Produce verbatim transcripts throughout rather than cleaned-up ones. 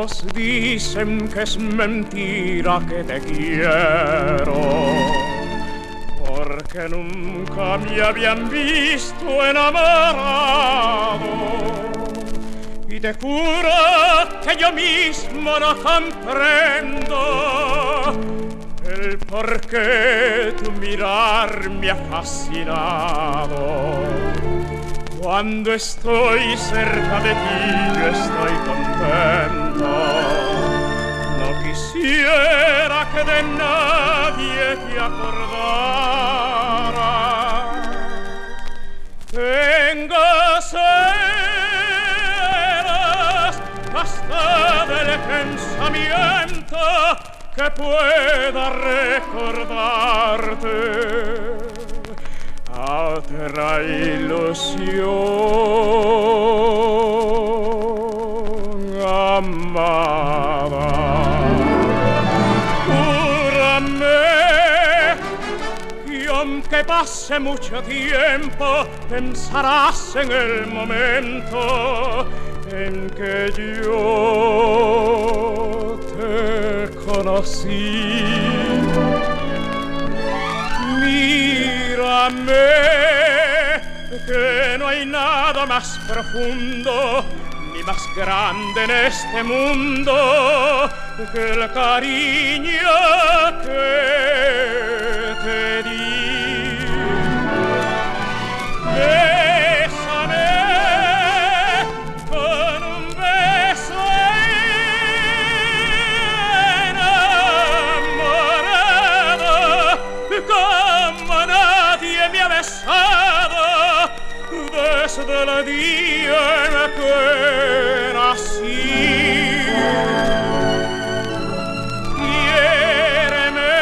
ojos dicen que es mentira que te quiero, porque nunca me habían visto enamorado. Y te juro que yo mismo no comprendo el por qué tu mirar me ha fascinado. Cuando estoy cerca de ti yo estoy contento. No quisiera que de nadie te acordaras. Tengo celos hasta del pensamiento que pueda recordarte otra ilusión amada. Júrame que aunque pase mucho tiempo pensarás en el momento en que yo te conocí. Mírame, que no hay nada más profundo ni más grande en este mundo que el cariño que te di. Bésame con un beso enamorado, como nadie me ha besado desde el día en que nací. Quiéreme,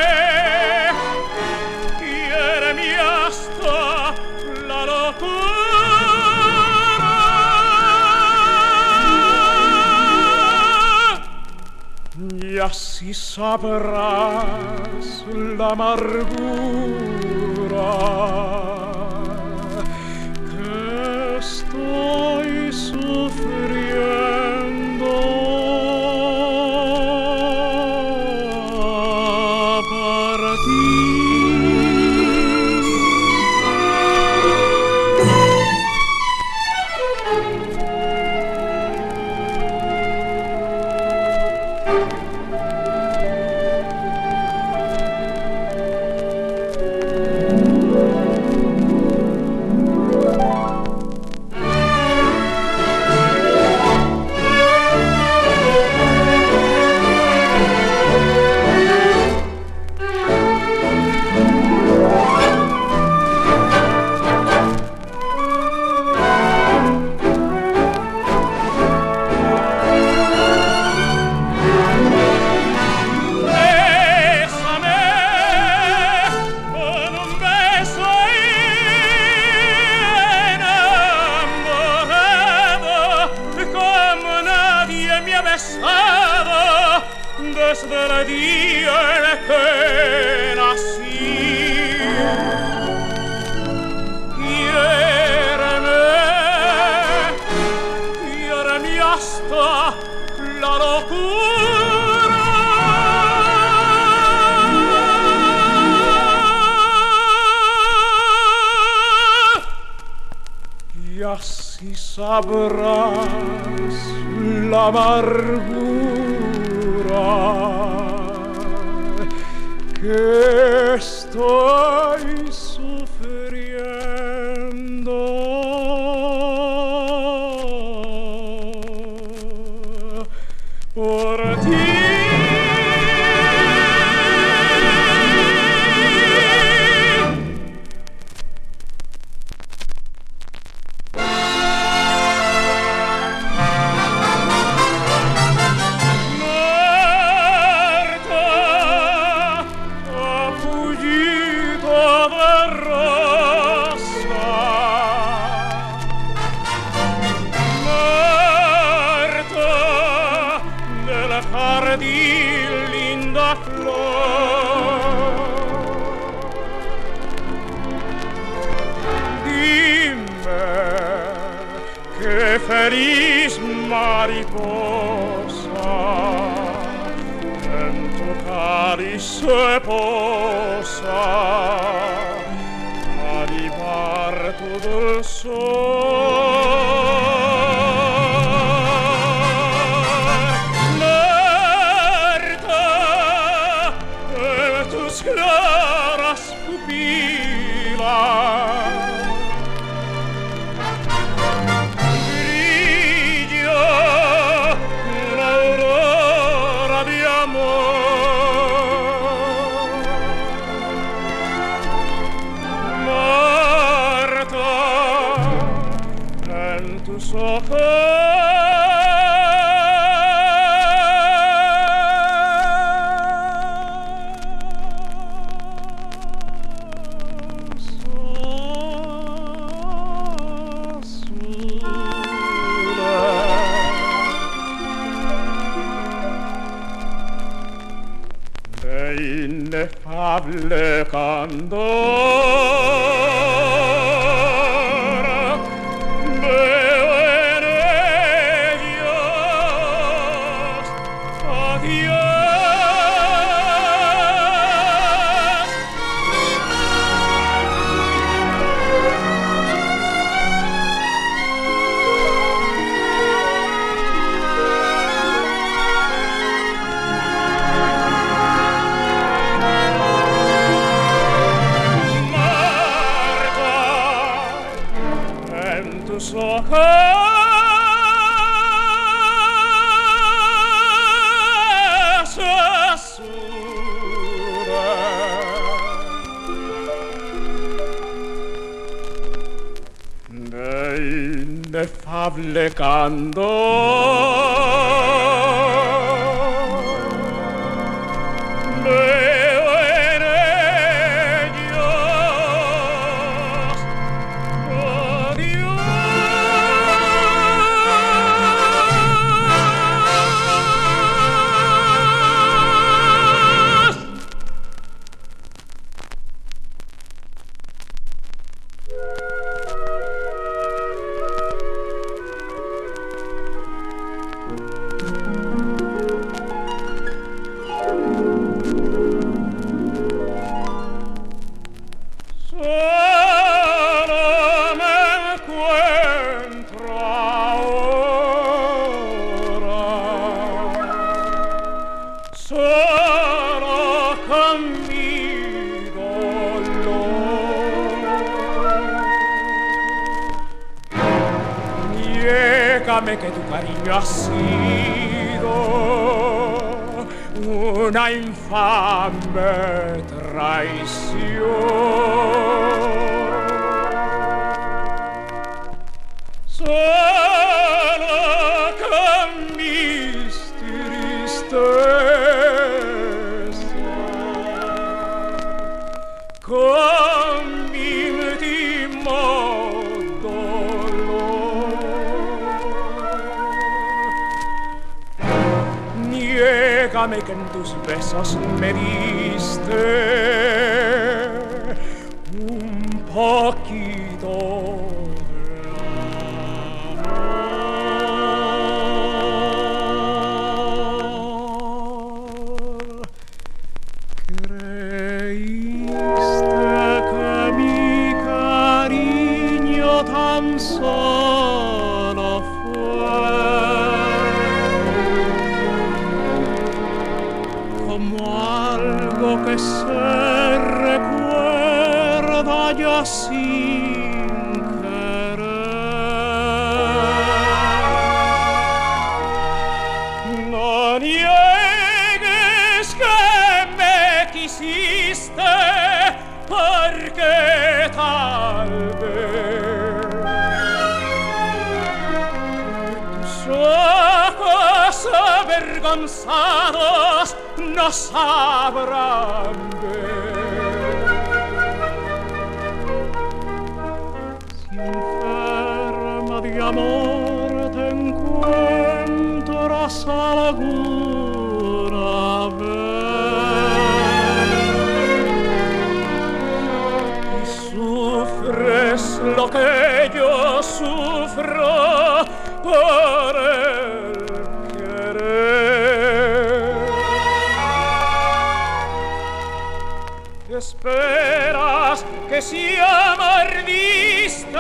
quiéreme hasta la locura. Y así sabrás la amargura que estoy sufriendo por ti. Desde el día en que nací. Quiéreme, quiéreme hasta la locura. Y así sabrás la amargura que estoy sufriendo por ti. Jardín, linda flor, dime qué feliz mariposa se posa animar todo el sol. Muerta en tus claras pupilas brilla una aurora de amor. Muerta en tus ojos de inefable candor veo en ellos a Dios. Tus ojos azules de inefable candor veo en ellos a Dios. Solo me encuentro ahora, solo con mi dolor. Niégame que tu cariño ha sido una infame traición. Solo con mis tristezas, con mi último dolor, niégame que en tus besos me diste un poquito de amor. Creíste que mi cariño tan solo fue como algo que se recuerda ya sin querer. No niegues que me quisiste, porque tal vez tus ojos avergonzados no sabrán ver. Si enferma de amor te encuentras alguna vez y sufres lo que yo sufro por el querer, esperas que sia mordiste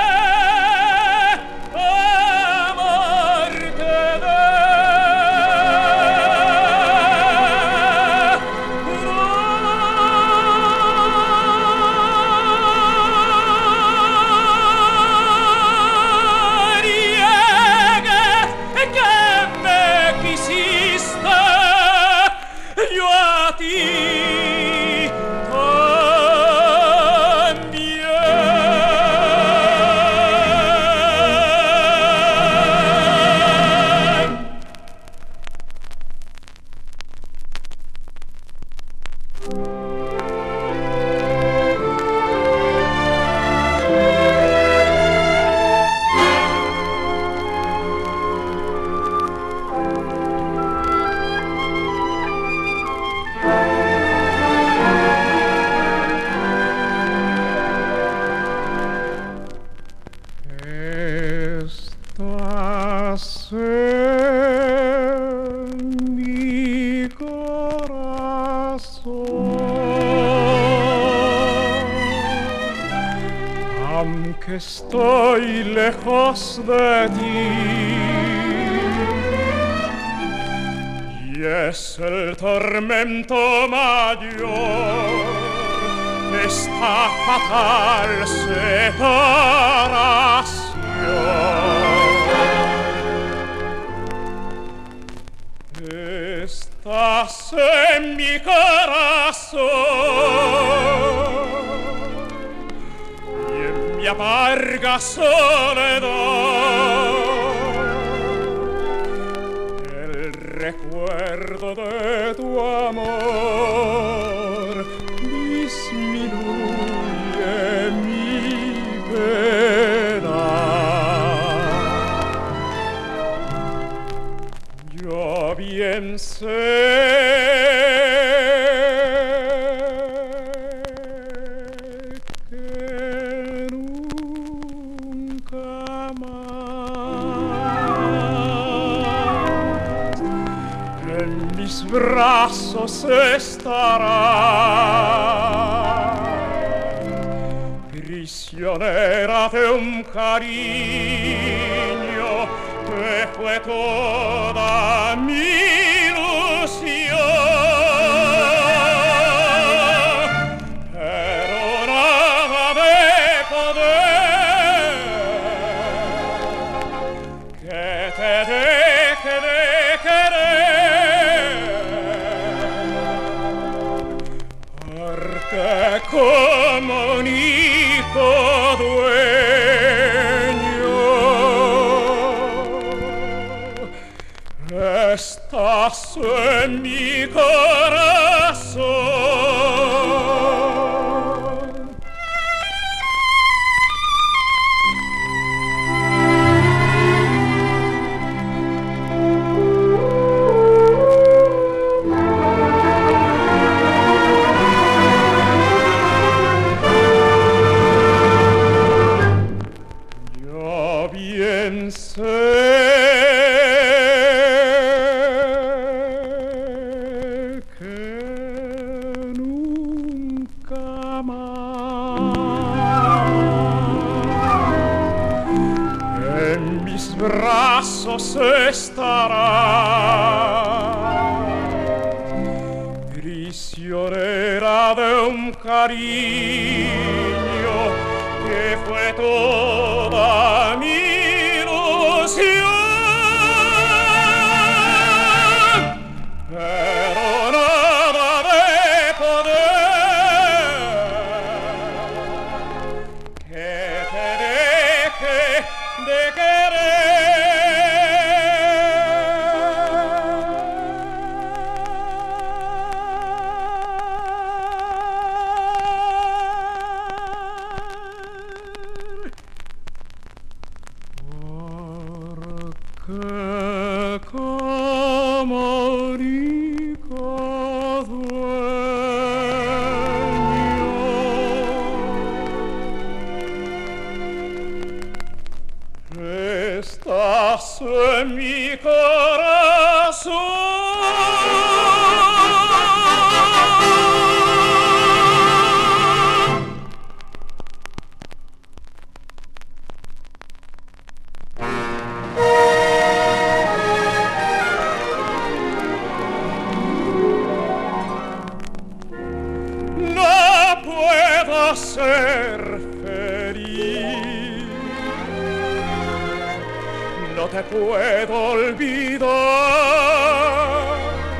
aunque estoy lejos de ti, y es el tormento mayor, esta fatal separación. Estás en mi corazón y en mi amarga soledad el recuerdo de tu amor disminuye mi pena. Yo bien sé que nunca más en mis brazos estarás, prisionera de un cariño que fue toda mi ilusión, pero nada de poder que te deje de querer, porque como un hijo dueño estás en mi corazón. Yo bien sé en mis brazos estarás, prisionera de un cariño que fue toda mi ilusión, pero nada de poder que te deje de querer. puedo ser feliz, no te puedo olvidar,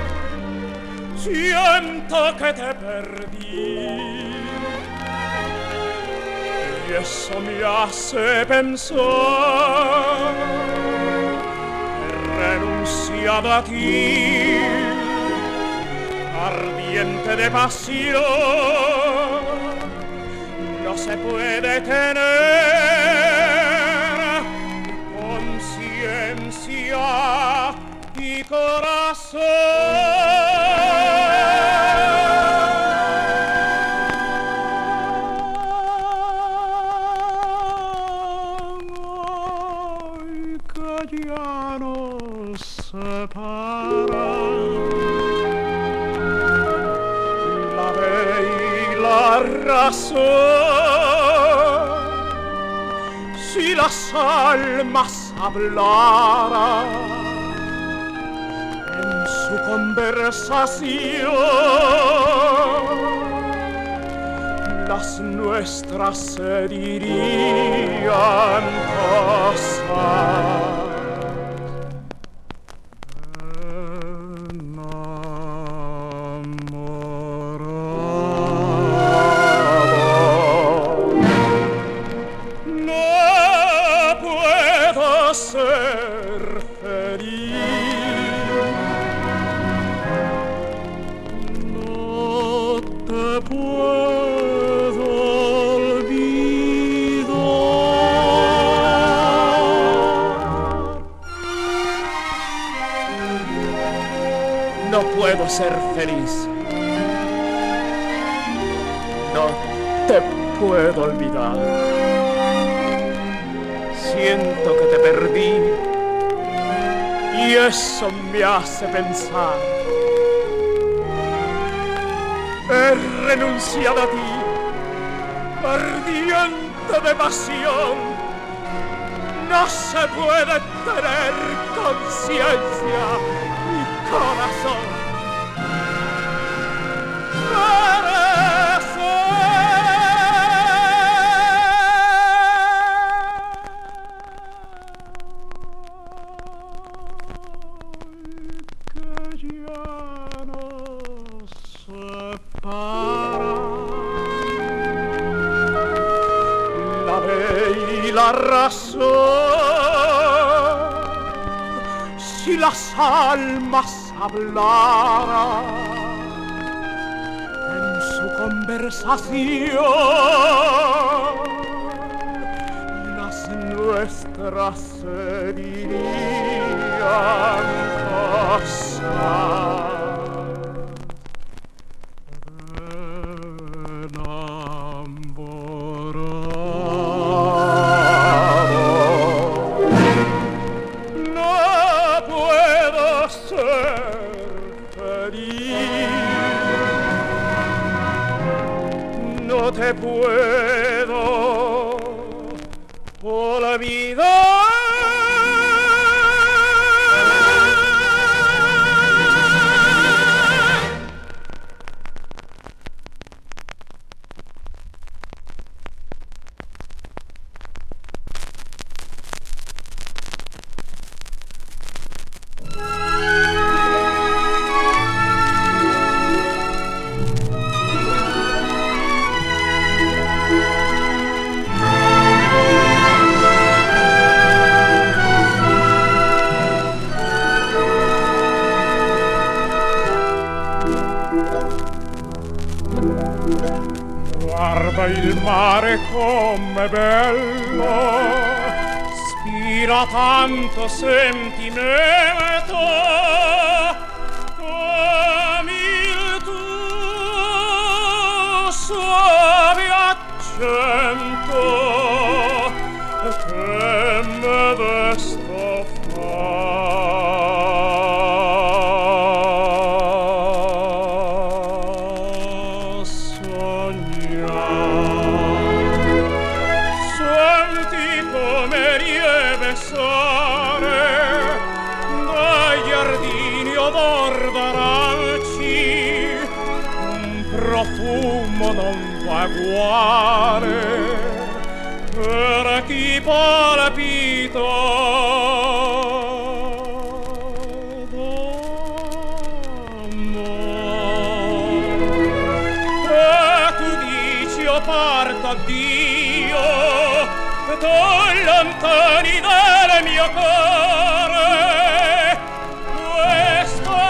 siento que te perdí. Y eso me hace pensar que he renunciado a ti, ardiente de pasión, no se puede tener conciencia y corazón. Ya nos separa la ley y la razón. Si las almas hablaran en su conversación, las nuestras se dirían cosas ser feliz, no te puedo olvidar. No puedo ser feliz, no te puedo olvidar. Siento que te perdí y eso me hace pensar. He renunciado a ti, ardiente de pasión. No se puede tener conciencia y corazón. Ya nos separa la ley y la razón. Si las almas hablaran en su conversación, las nuestras se dirían cosas enamorado. No puedo ser feliz, no te puedo olvidar. Guarda il mare com'è bello, spira tanto sentimento, come il tuo suave accento che me desto fa. Dai giardini odor d'aranci, un profumo non vaguare per chi palpito parto Dio, tu lontani dal mio cuore, questa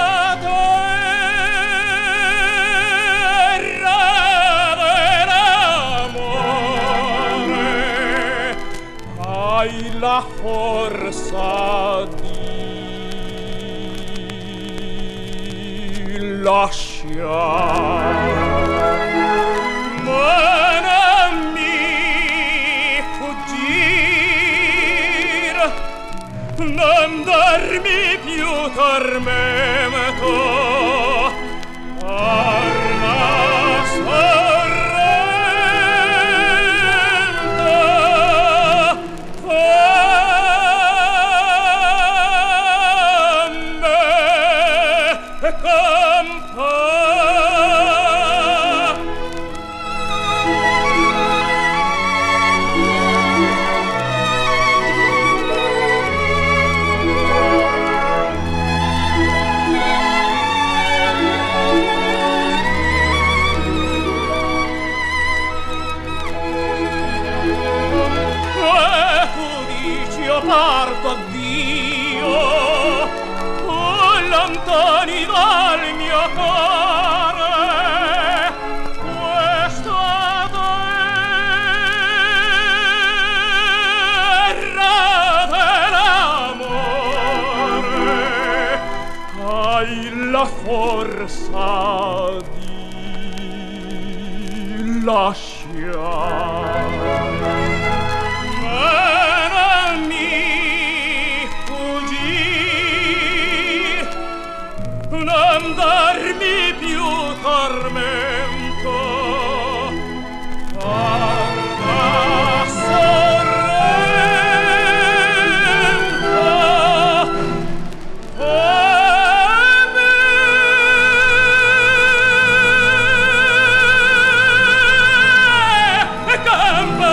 terra dell'amore, hai la forza di lasciare. Non darmi più tormento, torna sorrento, fammi campa. Parto Dio, oh, lontani dal mio cuore, questa terra dell'amore, hai la forza di lasciare. Non darmi più tormento, guarda sorrento, fammi campa.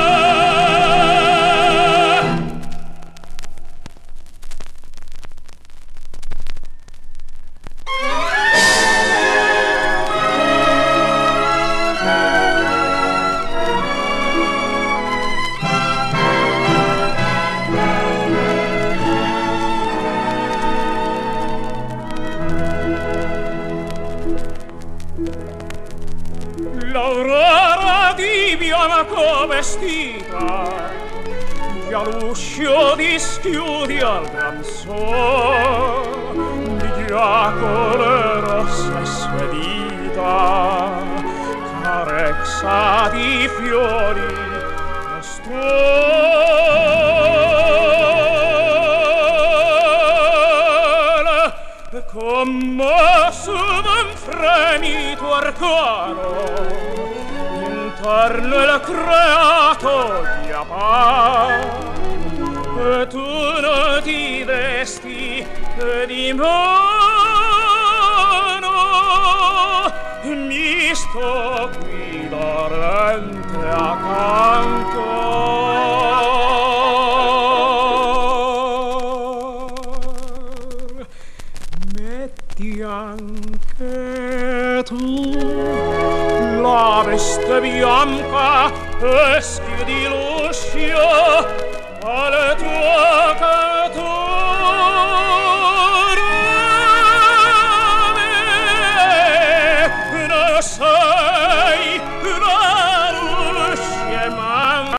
L'aurora di bianco vestita, già l'uscio dischiudi al gran sol, di giacole rosse spedita, carezza di fiori e stuole, commosso d'un fremito arcano, intorno il creato gli appare, e tu non ti vesti di mano, mi sto qui dolente accanto. Metti anche tu la veste bianca e schiudi l'uscio al tuo cadore. Non sei la luce manca,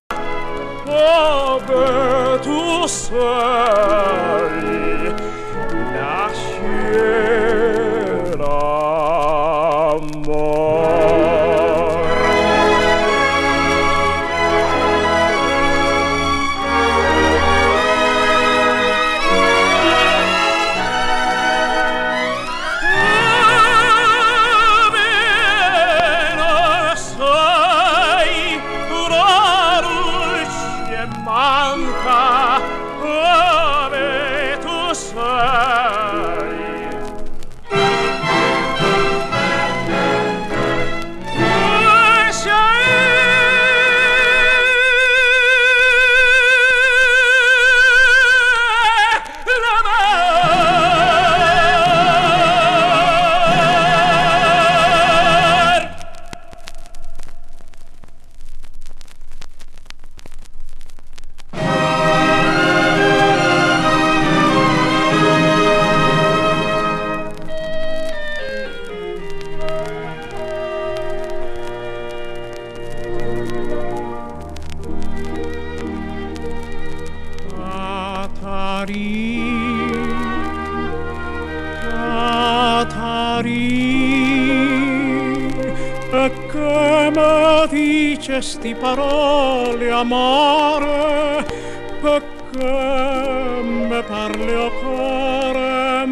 dove tu sei la sciera amore. Catari, e che mi dicesti parole amare, perché mi parli a cuore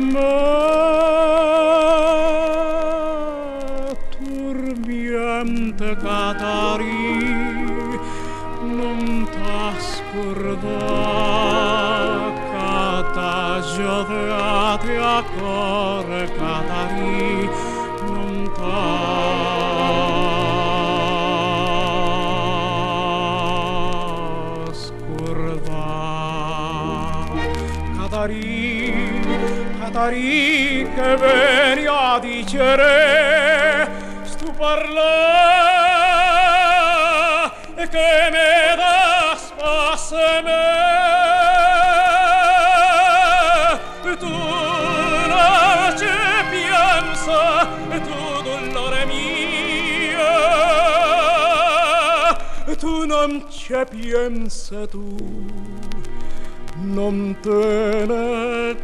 me. Turbiente Catari, non t'ha scordato, cata gioveate a cuore Catari, non t'ha scordato. Catari, Catari, che veni a dicere, stu parla e che me da spasse me. Tu non ci pensa, tu dolore mio, tu non ci pensa, tu non te ne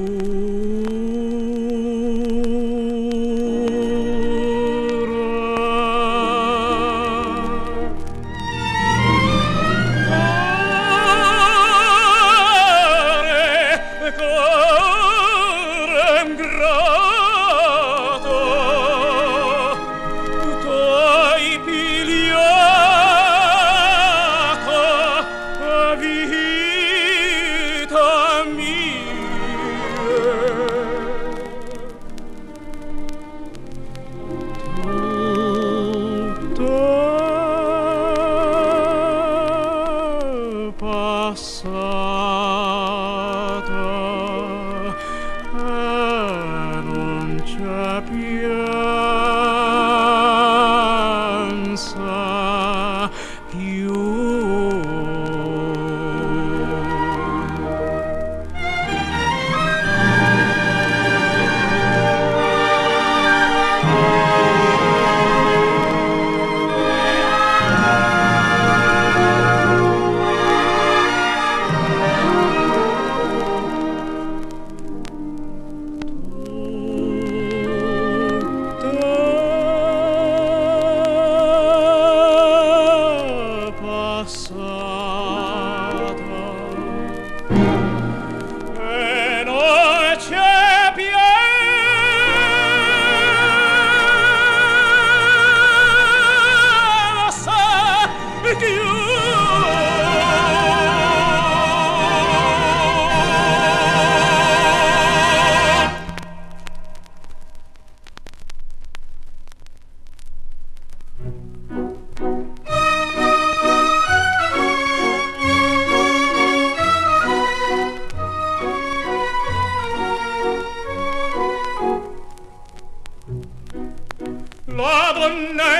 la donna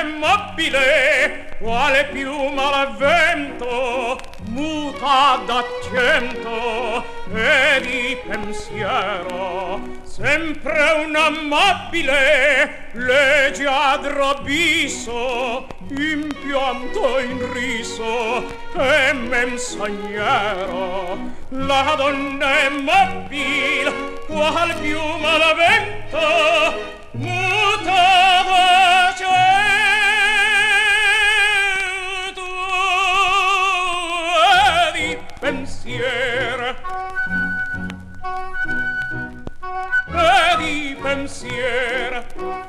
immobile, quale piuma al vento, muta d'accento e di pensiero, sempre un amabile leggiadro abisso, impianto in riso e menzognero. La donna immobile, qual piuma al vento, muta d'accento e di pensiero, e di pensiero,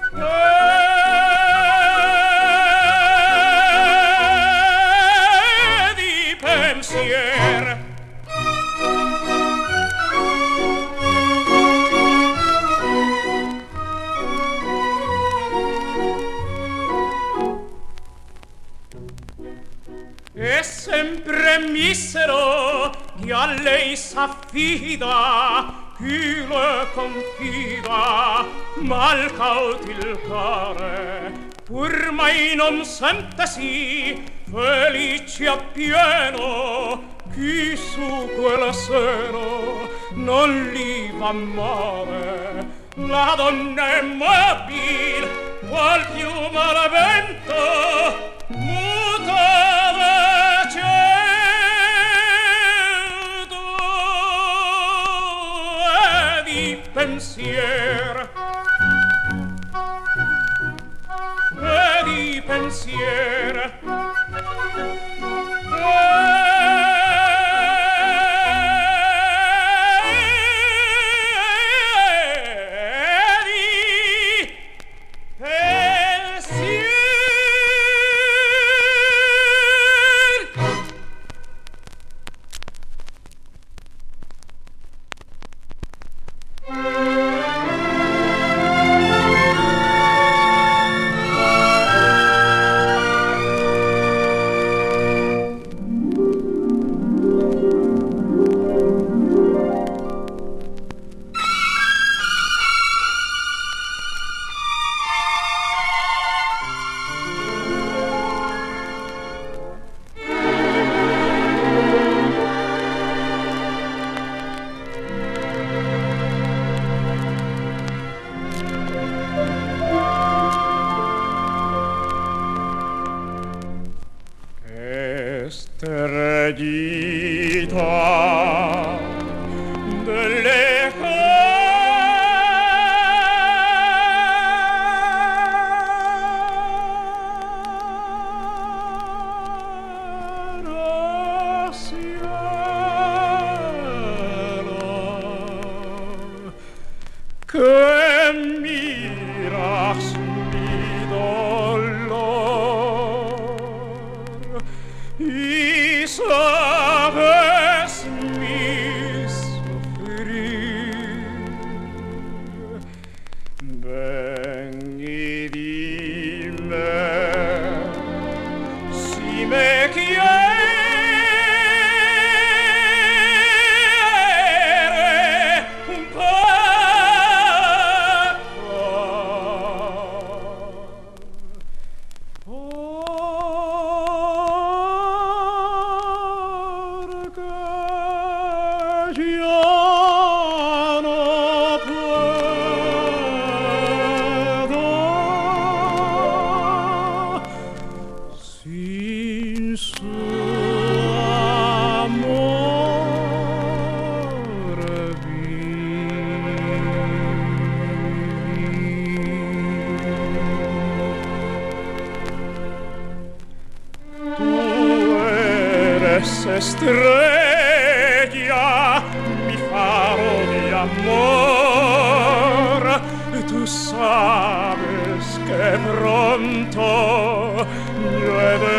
e di pensiero. E sempre misero che a lei s'affida, chi le confida, mal cauti il cuore, pur mai non sentesi felice appieno, chi su quel seno non li va male. La donna immobile, qual piuma al vento, muta pensier pensier. Estrellita de lejano cielo que miras mi dolor y sabes mi sufrir. Ven y dime si me quieres un sin su amor vivir. Tú eres estrella, mi faro de amor. Tú sabes que pronto yo he de